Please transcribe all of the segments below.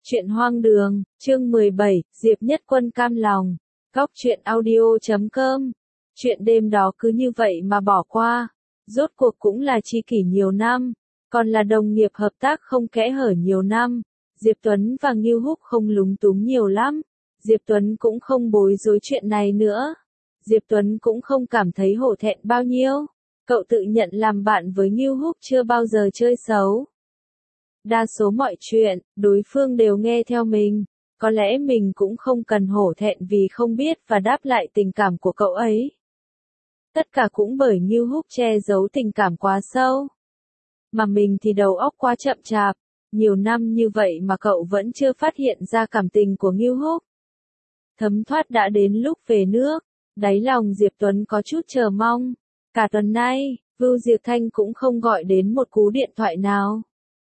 Chuyện hoang đường, chương 17, Diệp Nhất Quân cam lòng. Góc truyện audio.com. Chuyện đêm đó cứ như vậy mà bỏ qua. Rốt cuộc cũng là tri kỷ nhiều năm, còn là đồng nghiệp hợp tác không kẽ hở nhiều năm. Diệp Tuấn và Ngưu Húc không lúng túng nhiều lắm. Diệp Tuấn cũng không bối rối chuyện này nữa. Diệp Tuấn cũng không cảm thấy hổ thẹn bao nhiêu. Cậu tự nhận làm bạn với Ngưu Húc chưa bao giờ chơi xấu. Đa số mọi chuyện, đối phương đều nghe theo mình. Có lẽ mình cũng không cần hổ thẹn vì không biết và đáp lại tình cảm của cậu ấy. Tất cả cũng bởi Ngưu Húc che giấu tình cảm quá sâu. Mà mình thì đầu óc quá chậm chạp. Nhiều năm như vậy mà cậu vẫn chưa phát hiện ra cảm tình của Ngưu Húc. Thấm thoát đã đến lúc về nước. Đáy lòng Diệp Tuấn có chút chờ mong. Cả tuần nay, Vưu Diệp Thanh cũng không gọi đến một cú điện thoại nào.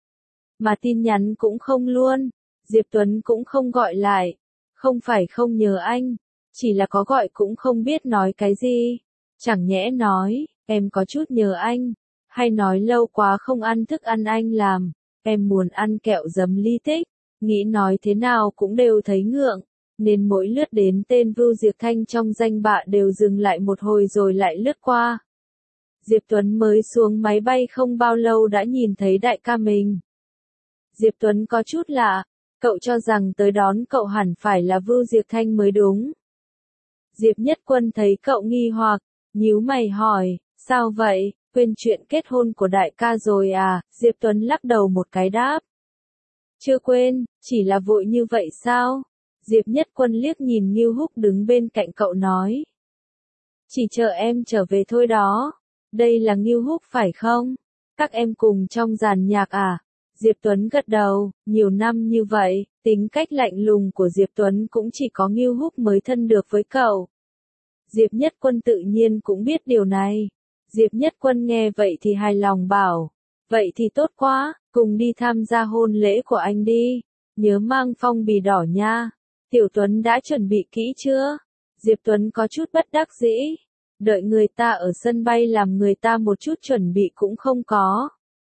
Mà tin nhắn cũng không luôn. Diệp Tuấn cũng không gọi lại. Không phải không nhớ anh. Chỉ là có gọi cũng không biết nói cái gì. Chẳng nhẽ nói, em có chút nhớ anh. Hay nói lâu quá không ăn thức ăn anh làm. Em muốn ăn kẹo giấm ly tích. Nghĩ nói thế nào cũng đều thấy ngượng. Nên mỗi lướt đến tên Vưu Diệp Thanh trong danh bạ đều dừng lại một hồi rồi lại lướt qua. Diệp Tuấn mới xuống máy bay không bao lâu đã nhìn thấy đại ca mình. Diệp Tuấn có chút lạ, cậu cho rằng tới đón cậu hẳn phải là Vưu Diệp Thanh mới đúng. Diệp Nhất Quân thấy cậu nghi hoặc, nhíu mày hỏi, sao vậy, quên chuyện kết hôn của đại ca rồi à? Diệp Tuấn lắc đầu một cái đáp. Chưa quên, chỉ là vội như vậy sao? Diệp Nhất Quân liếc nhìn Ngưu Húc đứng bên cạnh cậu nói. Chỉ chờ em trở về thôi đó. Đây là Ngưu Húc phải không? Các em cùng trong dàn nhạc à? Diệp Tuấn gật đầu, nhiều năm như vậy, tính cách lạnh lùng của Diệp Tuấn cũng chỉ có Ngưu Húc mới thân được với cậu. Diệp Nhất Quân tự nhiên cũng biết điều này. Diệp Nhất Quân nghe vậy thì hài lòng bảo, vậy thì tốt quá, cùng đi tham gia hôn lễ của anh đi, nhớ mang phong bì đỏ nha. Tiểu Tuấn đã chuẩn bị kỹ chưa? Diệp Tuấn có chút bất đắc dĩ, đợi người ta ở sân bay làm người ta một chút chuẩn bị cũng không có.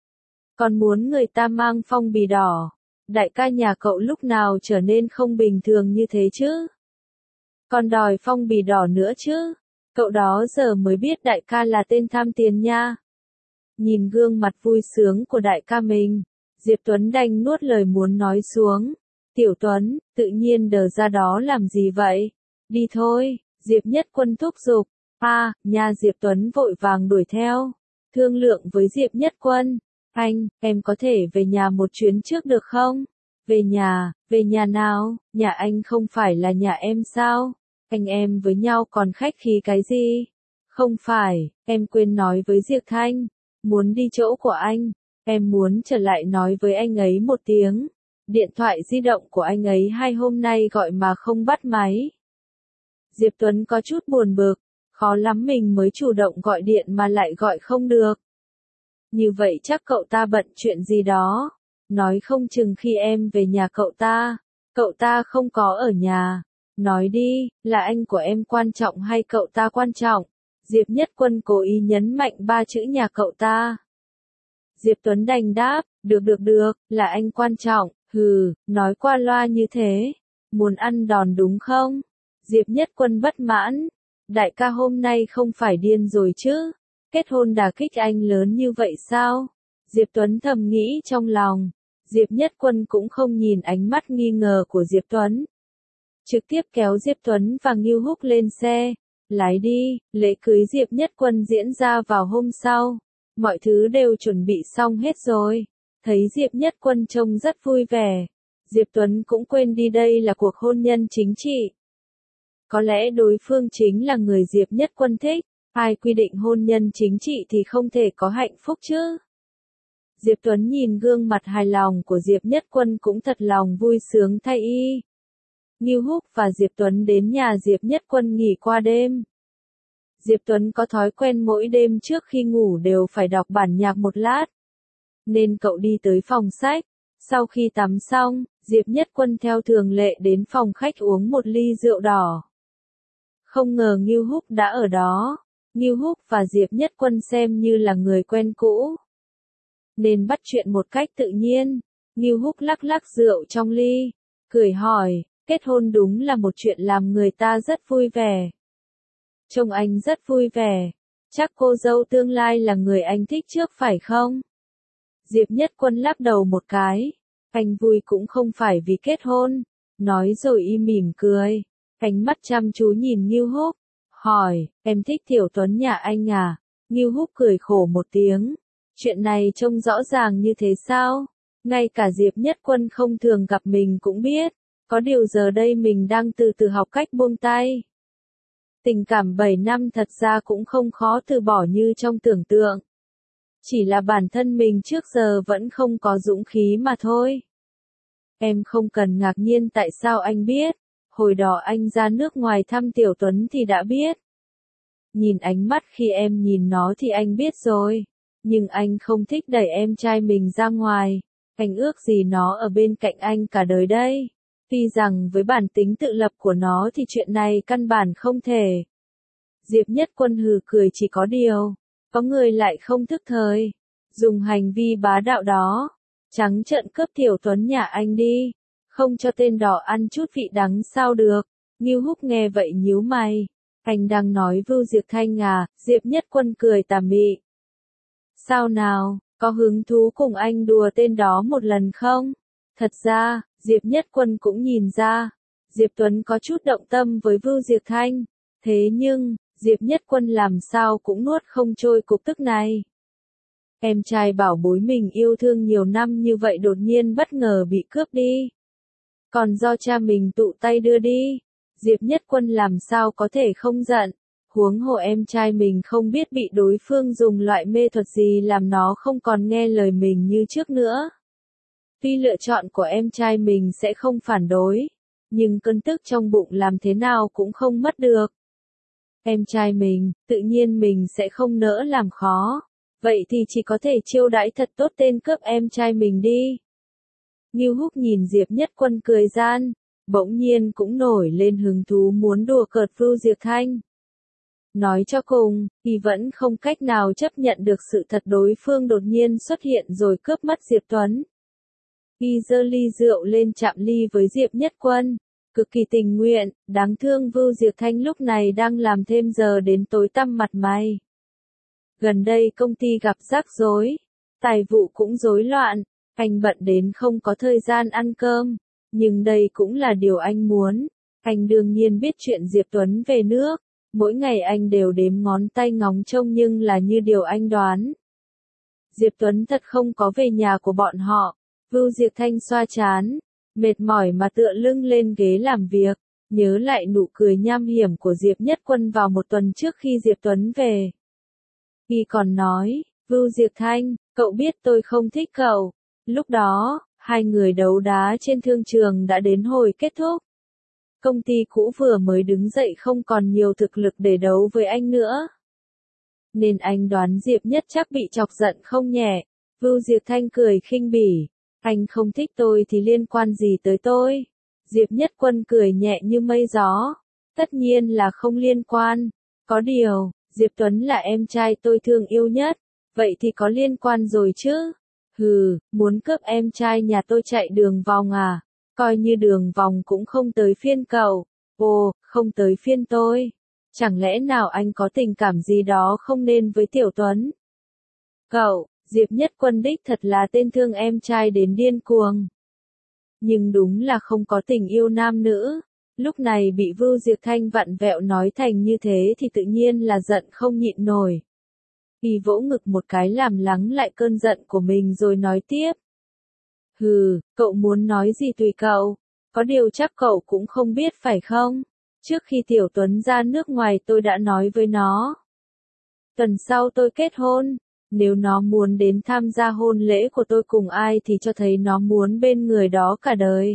Còn muốn người ta mang phong bì đỏ. Đại ca nhà cậu lúc nào trở nên không bình thường như thế chứ? Còn đòi phong bì đỏ nữa chứ? Cậu đó giờ mới biết đại ca là tên tham tiền nha. Nhìn gương mặt vui sướng của đại ca mình, Diệp Tuấn đành nuốt lời muốn nói xuống. Tiểu Tuấn, tự nhiên đờ ra đó làm gì vậy? Đi thôi, Diệp Nhất Quân thúc giục. Nhà Diệp Tuấn vội vàng đuổi theo. Thương lượng với Diệp Nhất Quân. Anh, em có thể về nhà một chuyến trước được không? Về nhà nào? Nhà anh không phải là nhà em sao? Anh em với nhau còn khách khí cái gì? Không phải, em quên nói với Diệp Thanh. Muốn đi chỗ của anh. Em muốn trở lại nói với anh ấy một tiếng. Điện thoại di động của anh ấy 2 hôm nay gọi mà không bắt máy. Diệp Tuấn có chút buồn bực. Khó lắm mình mới chủ động gọi điện mà lại gọi không được. Như vậy chắc cậu ta bận chuyện gì đó. Nói không chừng khi em về nhà cậu ta không có ở nhà. Nói đi, là anh của em quan trọng hay cậu ta quan trọng? Diệp Nhất Quân cố ý nhấn mạnh 3 chữ nhà cậu ta. Diệp Tuấn đành đáp, được, là anh quan trọng, nói qua loa như thế. Muốn ăn đòn đúng không? Diệp Nhất Quân bất mãn. Đại ca hôm nay không phải điên rồi chứ? Kết hôn đả kích anh lớn như vậy sao? Diệp Tuấn thầm nghĩ trong lòng. Diệp Nhất Quân cũng không nhìn ánh mắt nghi ngờ của Diệp Tuấn. Trực tiếp kéo Diệp Tuấn và Ngưu Húc lên xe. Lái đi, lễ cưới Diệp Nhất Quân diễn ra vào hôm sau. Mọi thứ đều chuẩn bị xong hết rồi. Thấy Diệp Nhất Quân trông rất vui vẻ. Diệp Tuấn cũng quên đi đây là cuộc hôn nhân chính trị. Có lẽ đối phương chính là người Diệp Nhất Quân thích. Ai quy định hôn nhân chính trị thì không thể có hạnh phúc chứ. Diệp Tuấn nhìn gương mặt hài lòng của Diệp Nhất Quân cũng thật lòng vui sướng thay y. Ngưu Húc và Diệp Tuấn đến nhà Diệp Nhất Quân nghỉ qua đêm. Diệp Tuấn có thói quen mỗi đêm trước khi ngủ đều phải đọc bản nhạc một lát. Nên cậu đi tới phòng sách. Sau khi tắm xong, Diệp Nhất Quân theo thường lệ đến phòng khách uống một ly rượu đỏ. Không ngờ Ngưu Húc đã ở đó. Ngưu Húc và Diệp Nhất Quân xem như là người quen cũ. Nên bắt chuyện một cách tự nhiên. Ngưu Húc lắc lắc rượu trong ly. cười hỏi, kết hôn đúng là một chuyện làm người ta rất vui vẻ. Trông anh rất vui vẻ, chắc cô dâu tương lai là người anh thích trước phải không? Diệp Nhất Quân lắc đầu một cái, anh vui cũng không phải vì kết hôn, nói rồi im mỉm cười, ánh mắt chăm chú nhìn Ngưu Húc, hỏi, em thích Tiểu Tuấn nhà anh à? Ngưu Húc cười khổ một tiếng, chuyện này trông rõ ràng như thế sao? Ngay cả Diệp Nhất Quân không thường gặp mình cũng biết, có điều giờ đây mình đang từ từ học cách buông tay. Tình cảm 7 năm thật ra cũng không khó từ bỏ như trong tưởng tượng. Chỉ là bản thân mình trước giờ vẫn không có dũng khí mà thôi. Em không cần ngạc nhiên tại sao anh biết, hồi đó anh ra nước ngoài thăm Tiểu Tuấn thì đã biết. Nhìn ánh mắt khi em nhìn nó thì anh biết rồi, nhưng anh không thích đẩy em trai mình ra ngoài, anh ước gì nó ở bên cạnh anh cả đời đây. Tuy rằng với bản tính tự lập của nó thì chuyện này căn bản không thể. Diệp Nhất Quân hừ cười chỉ có điều, có người lại không thức thời, dùng hành vi bá đạo đó, trắng trợn cướp Tiểu Tuấn nhà anh đi, không cho tên đỏ ăn chút vị đắng sao được. Ngưu Húc nghe vậy nhíu mày, anh đang nói Vưu Diệp Thanh à? Diệp Nhất Quân cười tà mị. Sao nào, có hứng thú cùng anh đùa tên đó một lần không? Thật ra, Diệp Nhất Quân cũng nhìn ra, Diệp Tuấn có chút động tâm với Vưu Diệp Thanh, thế nhưng, Diệp Nhất Quân làm sao cũng nuốt không trôi cục tức này. Em trai bảo bối mình yêu thương nhiều năm như vậy đột nhiên bất ngờ bị cướp đi. Còn do cha mình tụ tay đưa đi, Diệp Nhất Quân làm sao có thể không giận, huống hồ em trai mình không biết bị đối phương dùng loại mê thuật gì làm nó không còn nghe lời mình như trước nữa. Tuy lựa chọn của em trai mình sẽ không phản đối, nhưng cơn tức trong bụng làm thế nào cũng không mất được. Em trai mình, tự nhiên mình sẽ không nỡ làm khó, vậy thì chỉ có thể chiêu đãi thật tốt tên cướp em trai mình đi. Ngưu Húc nhìn Diệp Nhất Quân cười gian, bỗng nhiên cũng nổi lên hứng thú muốn đùa cợt Vưu Diệp Thanh. Nói cho cùng, thì vẫn không cách nào chấp nhận được sự thật đối phương đột nhiên xuất hiện rồi cướp mất Diệp Tuấn. Y giơ ly rượu lên chạm ly với Diệp Nhất Quân, cực kỳ tình nguyện, đáng thương Vưu Diệp Thanh lúc này đang làm thêm giờ đến tối tăm mặt mày. Gần đây công ty gặp rắc rối, tài vụ cũng rối loạn, anh bận đến không có thời gian ăn cơm, nhưng đây cũng là điều anh muốn. Anh đương nhiên biết chuyện Diệp Tuấn về nước, mỗi ngày anh đều đếm ngón tay ngóng trông nhưng là như điều anh đoán. Diệp Tuấn thật không có về nhà của bọn họ. Vưu Diệp Thanh xoa trán, mệt mỏi mà tựa lưng lên ghế làm việc, nhớ lại nụ cười nham hiểm của Diệp Nhất Quân vào một tuần trước khi Diệp Tuấn về. Y còn nói, Vưu Diệp Thanh, cậu biết tôi không thích cậu. Lúc đó, hai người đấu đá trên thương trường đã đến hồi kết thúc. Công ty cũ vừa mới đứng dậy không còn nhiều thực lực để đấu với anh nữa. Nên anh đoán Diệp Nhất chắc bị chọc giận không nhẹ. Vưu Diệp Thanh cười khinh bỉ. Anh không thích tôi thì liên quan gì tới tôi? Diệp Nhất Quân cười nhẹ như mây gió. Tất nhiên là không liên quan. Có điều, Diệp Tuấn là em trai tôi thương yêu nhất. Vậy thì có liên quan rồi chứ? Hừ, muốn cướp em trai nhà tôi chạy đường vòng à? Coi như đường vòng cũng không tới phiên cậu. Ồ, không tới phiên tôi. Chẳng lẽ nào anh có tình cảm gì đó không nên với Tiểu Tuấn? Cậu, Diệp Nhất Quân đích thật là tên thương em trai đến điên cuồng. Nhưng đúng là không có tình yêu nam nữ. Lúc này bị Vưu Diệp Thanh vặn vẹo nói thành như thế thì tự nhiên là giận không nhịn nổi. Y vỗ ngực một cái làm lắng lại cơn giận của mình rồi nói tiếp. Hừ, cậu muốn nói gì tùy cậu. Có điều chắc cậu cũng không biết phải không? Trước khi Tiểu Tuấn ra nước ngoài tôi đã nói với nó. Tuần sau tôi kết hôn. Nếu nó muốn đến tham gia hôn lễ của tôi cùng ai thì cho thấy nó muốn bên người đó cả đời.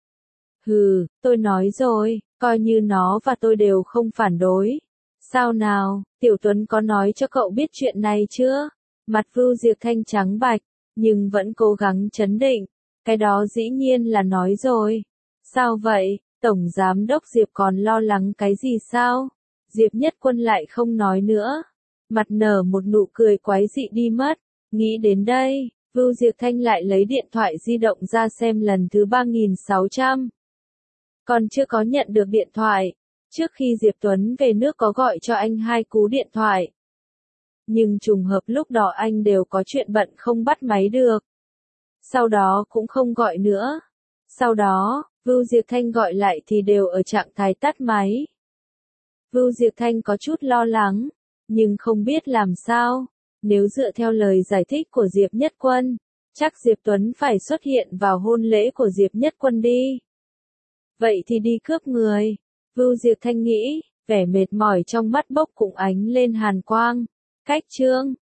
Hừ, tôi nói rồi, coi như nó và tôi đều không phản đối. Sao nào, Tiểu Tuấn có nói cho cậu biết chuyện này chưa? Mặt Vưu Diệp Thanh trắng bạch, nhưng vẫn cố gắng trấn định. Cái đó dĩ nhiên là nói rồi. Sao vậy, Tổng Giám đốc Diệp còn lo lắng cái gì sao? Diệp Nhất Quân lại không nói nữa. Mặt nở một nụ cười quái dị đi mất. Nghĩ đến đây, Vưu Diệp Thanh lại lấy điện thoại di động ra xem lần thứ 3600. còn chưa có nhận được điện thoại. Trước khi Diệp Tuấn về nước có gọi cho anh 2 cú điện thoại. Nhưng trùng hợp lúc đó anh đều có chuyện bận không bắt máy được. Sau đó cũng không gọi nữa. Sau đó, Vưu Diệp Thanh gọi lại thì đều ở trạng thái tắt máy. Vưu Diệp Thanh có chút lo lắng, nhưng không biết làm sao. Nếu dựa theo lời giải thích của Diệp Nhất Quân, chắc Diệp Tuấn phải xuất hiện vào hôn lễ của Diệp Nhất Quân đi. Vậy thì đi cướp người. Vưu Diệp Thanh nghĩ, vẻ mệt mỏi trong mắt bốc cùng ánh lên hàn quang. Cách chương